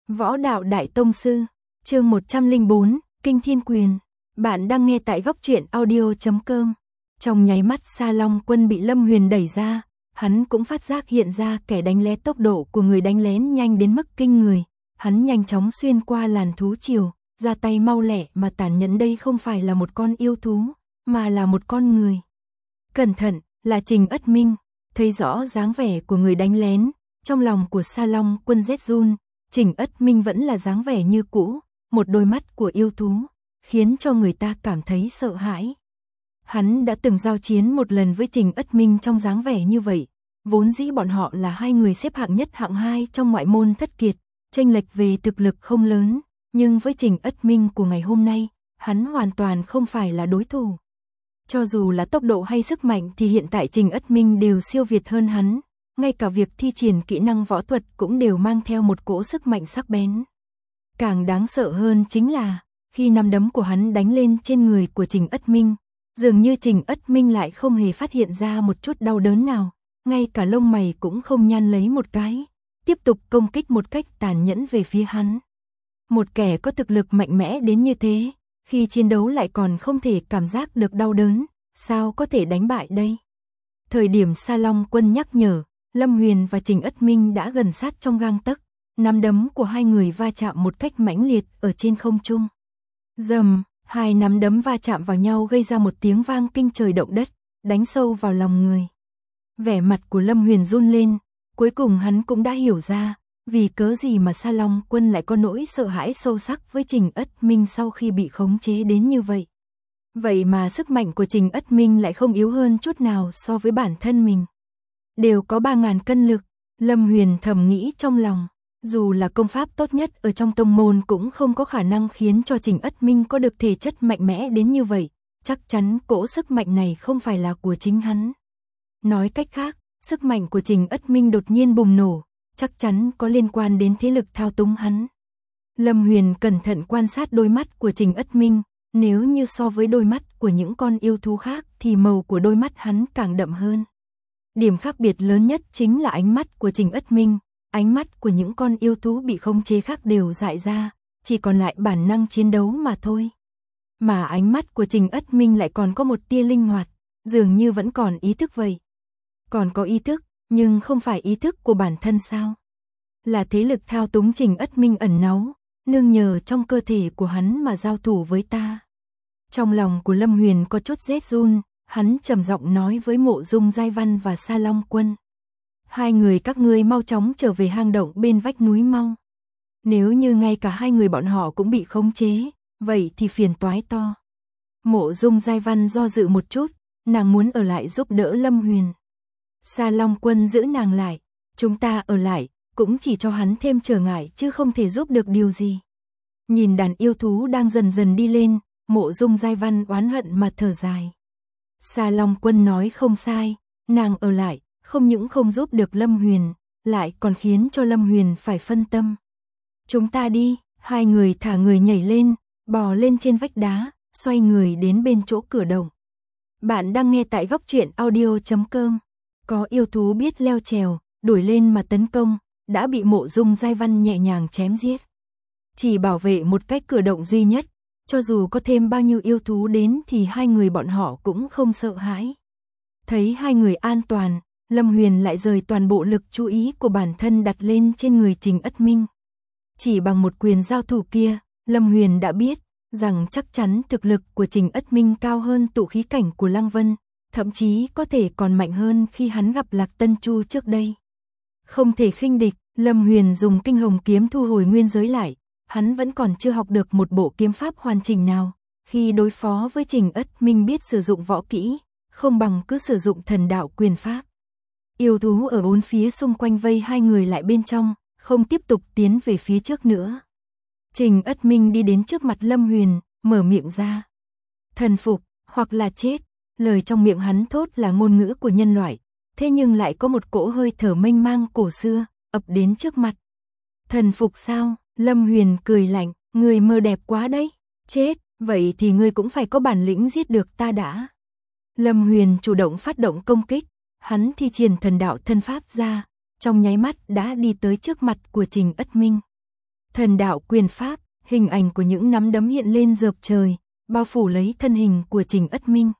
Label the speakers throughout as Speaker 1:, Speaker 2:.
Speaker 1: Võ đạo đại tông sư, chương 104, Kinh Thiên Quyền. Bạn đang nghe tại góc truyện audio.com. Trong nháy mắt Sa Long Quân bị Lâm Huyền đẩy ra, hắn cũng phát giác hiện ra kẻ đánh lén, tốc độ của người đánh lén nhanh đến mức kinh người. Hắn nhanh chóng xuyên qua làn thú triều, ra tay mau lẹ mà tàn nhẫn. Đây không phải là một con yêu thú, mà là một con người. Cẩn thận, là Trình Ất Minh. Thấy rõ dáng vẻ của người đánh lén, trong lòng của Sa Long Quân rét run. Trình Ất Minh vẫn là dáng vẻ như cũ, một đôi mắt của yêu thú, khiến cho người ta cảm thấy sợ hãi. Hắn đã từng giao chiến một lần với Trình Ất Minh trong dáng vẻ như vậy, vốn dĩ bọn họ là hai người xếp hạng nhất hạng hai trong ngoại môn thất kiệt, chênh lệch về thực lực không lớn, nhưng với Trình Ất Minh của ngày hôm nay, hắn hoàn toàn không phải là đối thủ. Cho dù là tốc độ hay sức mạnh thì hiện tại Trình Ất Minh đều siêu việt hơn hắn. Ngay cả việc thi triển kỹ năng võ thuật cũng đều mang theo một cỗ sức mạnh sắc bén. Càng đáng sợ hơn chính là, khi nắm đấm của hắn đánh lên trên người của Trình Ất Minh, dường như Trình Ất Minh lại không hề phát hiện ra một chút đau đớn nào, ngay cả lông mày cũng không nhăn lấy một cái, tiếp tục công kích một cách tàn nhẫn về phía hắn. Một kẻ có thực lực mạnh mẽ đến như thế, khi chiến đấu lại còn không thể cảm giác được đau đớn, sao có thể đánh bại đây? Thời điểm Sa Long Quân nhắc nhở, Lâm Huyền và Trình Ất Minh đã gần sát trong gang tấc, nắm đấm của hai người va chạm một cách mãnh liệt ở trên không trung. Rầm, hai nắm đấm va chạm vào nhau gây ra một tiếng vang kinh trời động đất, đánh sâu vào lòng người. Vẻ mặt của Lâm Huyền run lên, cuối cùng hắn cũng đã hiểu ra, vì cớ gì mà Sa Long Quân lại có nỗi sợ hãi sâu sắc với Trình Ất Minh sau khi bị khống chế đến như vậy. Vậy mà sức mạnh của Trình Ất Minh lại không yếu hơn chút nào so với bản thân mình. Đều có 3.000 cân lực, Lâm Huyền thầm nghĩ trong lòng, dù là công pháp tốt nhất ở trong tông môn cũng không có khả năng khiến cho Trình Ất Minh có được thể chất mạnh mẽ đến như vậy, chắc chắn cỗ sức mạnh này không phải là của chính hắn. Nói cách khác, sức mạnh của Trình Ất Minh đột nhiên bùng nổ, chắc chắn có liên quan đến thế lực thao túng hắn. Lâm Huyền cẩn thận quan sát đôi mắt của Trình Ất Minh, nếu như so với đôi mắt của những con yêu thú khác thì màu của đôi mắt hắn càng đậm hơn. Điểm khác biệt lớn nhất chính là ánh mắt của Trình Ất Minh, ánh mắt của những con yêu thú bị khống chế khác đều dại ra, chỉ còn lại bản năng chiến đấu mà thôi. Mà ánh mắt của Trình Ất Minh lại còn có một tia linh hoạt, dường như vẫn còn ý thức vậy. Còn có ý thức, nhưng không phải ý thức của bản thân sao? Là thế lực thao túng Trình Ất Minh ẩn náu, nương nhờ trong cơ thể của hắn mà giao thủ với ta. Trong lòng của Lâm Huyền có chút rét run. Hắn trầm giọng nói với Mộ Dung Giai Văn và Sa Long Quân. Hai người các ngươi mau chóng trở về hang động bên vách núi mau. Nếu như ngay cả hai người bọn họ cũng bị khống chế, vậy thì phiền toái to. Mộ Dung Giai Văn do dự một chút, nàng muốn ở lại giúp đỡ Lâm Huyền. Sa Long Quân giữ nàng lại, chúng ta ở lại, cũng chỉ cho hắn thêm trở ngại chứ không thể giúp được điều gì. Nhìn đàn yêu thú đang dần dần đi lên, Mộ Dung Giai Văn oán hận mà thở dài. Sa Long Quân nói không sai, nàng ở lại, không những không giúp được Lâm Huyền, lại còn khiến cho Lâm Huyền phải phân tâm. Chúng ta đi, hai người thả người nhảy lên, bò lên trên vách đá, xoay người đến bên chỗ cửa động. Bạn đang nghe tại góc truyện audio.com. Có yêu thú biết leo trèo, đuổi lên mà tấn công, đã bị Mộ Dung Giai Văn nhẹ nhàng chém giết. Chỉ bảo vệ một cái cửa động duy nhất. Cho dù có thêm bao nhiêu yêu thú đến thì hai người bọn họ cũng không sợ hãi. Thấy hai người an toàn, Lâm Huyền lại rời toàn bộ lực chú ý của bản thân đặt lên trên người Trình Ất Minh. Chỉ bằng một quyền giao thủ kia, Lâm Huyền đã biết rằng chắc chắn thực lực của Trình Ất Minh cao hơn tụ khí cảnh của Lăng Vân, thậm chí có thể còn mạnh hơn khi hắn gặp Lạc Tân Chu trước đây. Không thể khinh địch, Lâm Huyền dùng Kinh Hồng kiếm thu hồi nguyên giới lại. Hắn vẫn còn chưa học được một bộ kiếm pháp hoàn chỉnh nào, khi đối phó với Trình Ất Minh biết sử dụng võ kỹ, không bằng cứ sử dụng thần đạo quyền pháp. Yêu thú ở bốn phía xung quanh vây hai người lại bên trong, không tiếp tục tiến về phía trước nữa. Trình Ất Minh đi đến trước mặt Lâm Huyền, mở miệng ra. Thần phục, hoặc là chết, lời trong miệng hắn thốt là ngôn ngữ của nhân loại, thế nhưng lại có một cỗ hơi thở mênh mang cổ xưa, ập đến trước mặt. Thần phục sao? Lâm Huyền cười lạnh, người mơ đẹp quá đấy, chết, vậy thì ngươi cũng phải có bản lĩnh giết được ta đã. Lâm Huyền chủ động phát động công kích, hắn thi triển thần đạo thân pháp ra, trong nháy mắt đã đi tới trước mặt của Trình Ất Minh. Thần đạo quyền pháp, hình ảnh của những nắm đấm hiện lên rợp trời, bao phủ lấy thân hình của Trình Ất Minh.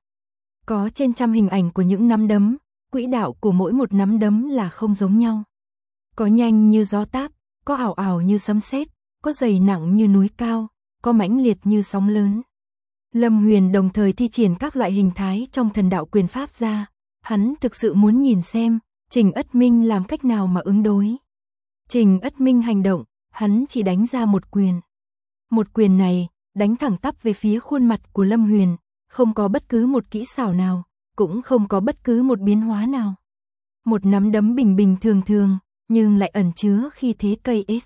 Speaker 1: Có trên trăm hình ảnh của những nắm đấm, quỹ đạo của mỗi một nắm đấm là không giống nhau. Có nhanh như gió táp, có ảo ảo như sấm sét, có dày nặng như núi cao, có mãnh liệt như sóng lớn. Lâm Huyền đồng thời thi triển các loại hình thái trong thần đạo quyền pháp ra, hắn thực sự muốn nhìn xem Trình Ất Minh làm cách nào mà ứng đối. Trình Ất Minh hành động, hắn chỉ đánh ra một quyền. Một quyền này, đánh thẳng tắp về phía khuôn mặt của Lâm Huyền, không có bất cứ một kỹ xảo nào, cũng không có bất cứ một biến hóa nào. Một nắm đấm bình bình thường thường, nhưng lại ẩn chứa khí thế cây S.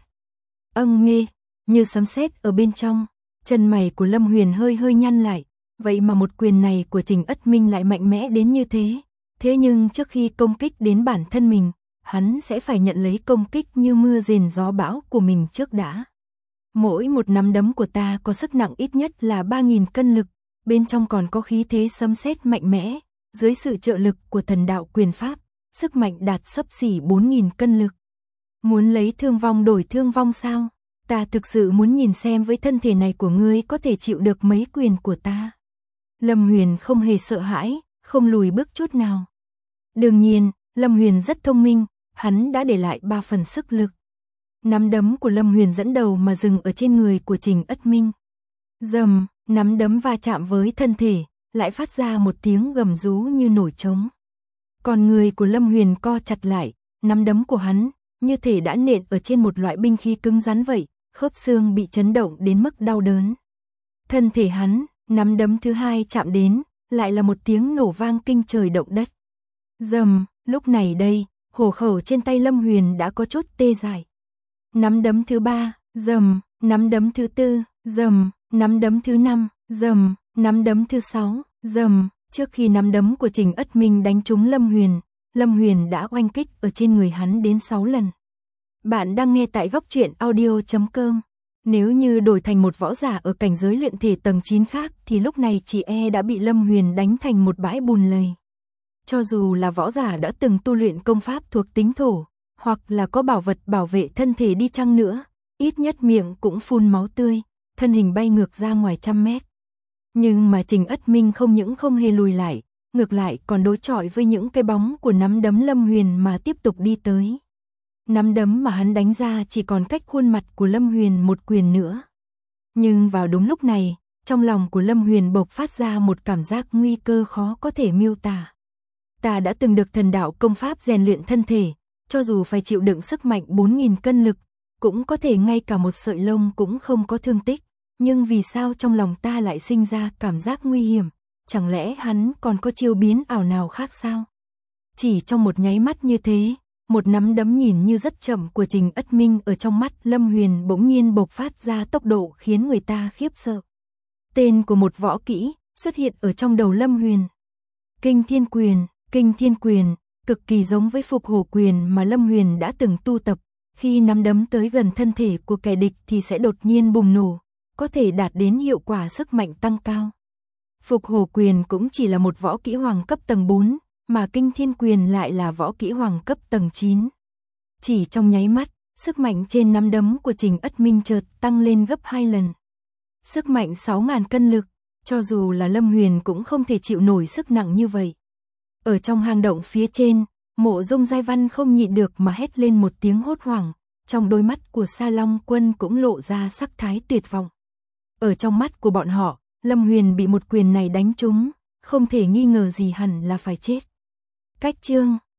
Speaker 1: Nghe, như sấm sét ở bên trong, chân mày của Lâm Huyền hơi hơi nhăn lại, vậy mà một quyền này của Trình Ất Minh lại mạnh mẽ đến như thế. Thế nhưng trước khi công kích đến bản thân mình, hắn sẽ phải nhận lấy công kích như mưa rền gió bão của mình trước đã. Mỗi một nắm đấm của ta có sức nặng ít nhất là 3.000 cân lực, bên trong còn có khí thế sấm sét mạnh mẽ, dưới sự trợ lực của thần đạo quyền pháp, sức mạnh đạt xấp xỉ 4.000 cân lực. Muốn lấy thương vong đổi thương vong sao? Ta thực sự muốn nhìn xem với thân thể này của ngươi có thể chịu được mấy quyền của ta. Lâm Huyền không hề sợ hãi, không lùi bước chút nào. Đương nhiên, Lâm Huyền rất thông minh, hắn đã để lại 3 phần sức lực. Nắm đấm của Lâm Huyền dẫn đầu mà dừng ở trên người của Trình Ất Minh. Rầm, nắm đấm va chạm với thân thể, lại phát ra một tiếng gầm rú như nổi trống. Còn người của Lâm Huyền co chặt lại, nắm đấm của hắn như thể đã nện ở trên một loại binh khí cứng rắn vậy, khớp xương bị chấn động đến mức đau đớn. Thân thể hắn, nắm đấm thứ hai chạm đến, lại là một tiếng nổ vang kinh trời động đất. Rầm, lúc này đây, hổ khẩu trên tay Lâm Huyền đã có chút tê dại. Nắm đấm thứ ba, rầm, nắm đấm thứ tư, rầm, nắm đấm thứ năm, rầm, nắm đấm thứ sáu, rầm. Trước khi nắm đấm của Trình Ất Minh đánh trúng Lâm Huyền đã oanh kích ở trên người hắn đến 6 lần. Bạn đang nghe tại Góc Truyện Audio.com. Nếu như đổi thành một võ giả ở cảnh giới luyện thể tầng 9 khác thì lúc này chỉ đã bị Lâm Huyền đánh thành một bãi bùn lầy. Cho dù là võ giả đã từng tu luyện công pháp thuộc tính thổ, hoặc là có bảo vật bảo vệ thân thể đi chăng nữa, ít nhất miệng cũng phun máu tươi, thân hình bay ngược ra ngoài trăm mét. Nhưng mà Trình Ất Minh không những không hề lùi lại, ngược lại còn đối chọi với những cái bóng của nắm đấm Lâm Huyền mà tiếp tục đi tới. Nắm đấm mà hắn đánh ra chỉ còn cách khuôn mặt của Lâm Huyền một quyền nữa. Nhưng vào đúng lúc này, trong lòng của Lâm Huyền bộc phát ra một cảm giác nguy cơ khó có thể miêu tả. Ta đã từng được thần đạo công pháp rèn luyện thân thể, cho dù phải chịu đựng sức mạnh 4.000 cân lực, cũng có thể ngay cả một sợi lông cũng không có thương tích. Nhưng vì sao trong lòng ta lại sinh ra cảm giác nguy hiểm? Chẳng lẽ hắn còn có chiêu biến ảo nào khác sao? Chỉ trong một nháy mắt như thế, một nắm đấm nhìn như rất chậm của Trình Ất Minh ở trong mắt Lâm Huyền bỗng nhiên bộc phát ra tốc độ khiến người ta khiếp sợ. Tên của một võ kỹ xuất hiện ở trong đầu Lâm Huyền. Kinh Thiên Quyền, cực kỳ giống với Phục Hổ Quyền mà Lâm Huyền đã từng tu tập. Khi nắm đấm tới gần thân thể của kẻ địch thì sẽ đột nhiên bùng nổ, có thể đạt đến hiệu quả sức mạnh tăng cao. Phục Hổ Quyền cũng chỉ là một võ kỹ hoàng cấp tầng 4, mà Kinh Thiên Quyền lại là võ kỹ hoàng cấp tầng 9. Chỉ trong nháy mắt, sức mạnh trên nắm đấm của Trình Ất Minh chợt tăng lên gấp 2 lần. Sức mạnh 6.000 cân lực, cho dù là Lâm Huyền cũng không thể chịu nổi sức nặng như vậy. Ở trong hang động phía trên, Mộ Dung Giai Văn không nhịn được mà hét lên một tiếng hốt hoảng, trong đôi mắt của Sa Long Quân cũng lộ ra sắc thái tuyệt vọng. Ở trong mắt của bọn họ, Lâm Huyền bị một quyền này đánh trúng, không thể nghi ngờ gì hẳn là phải chết. Cách chương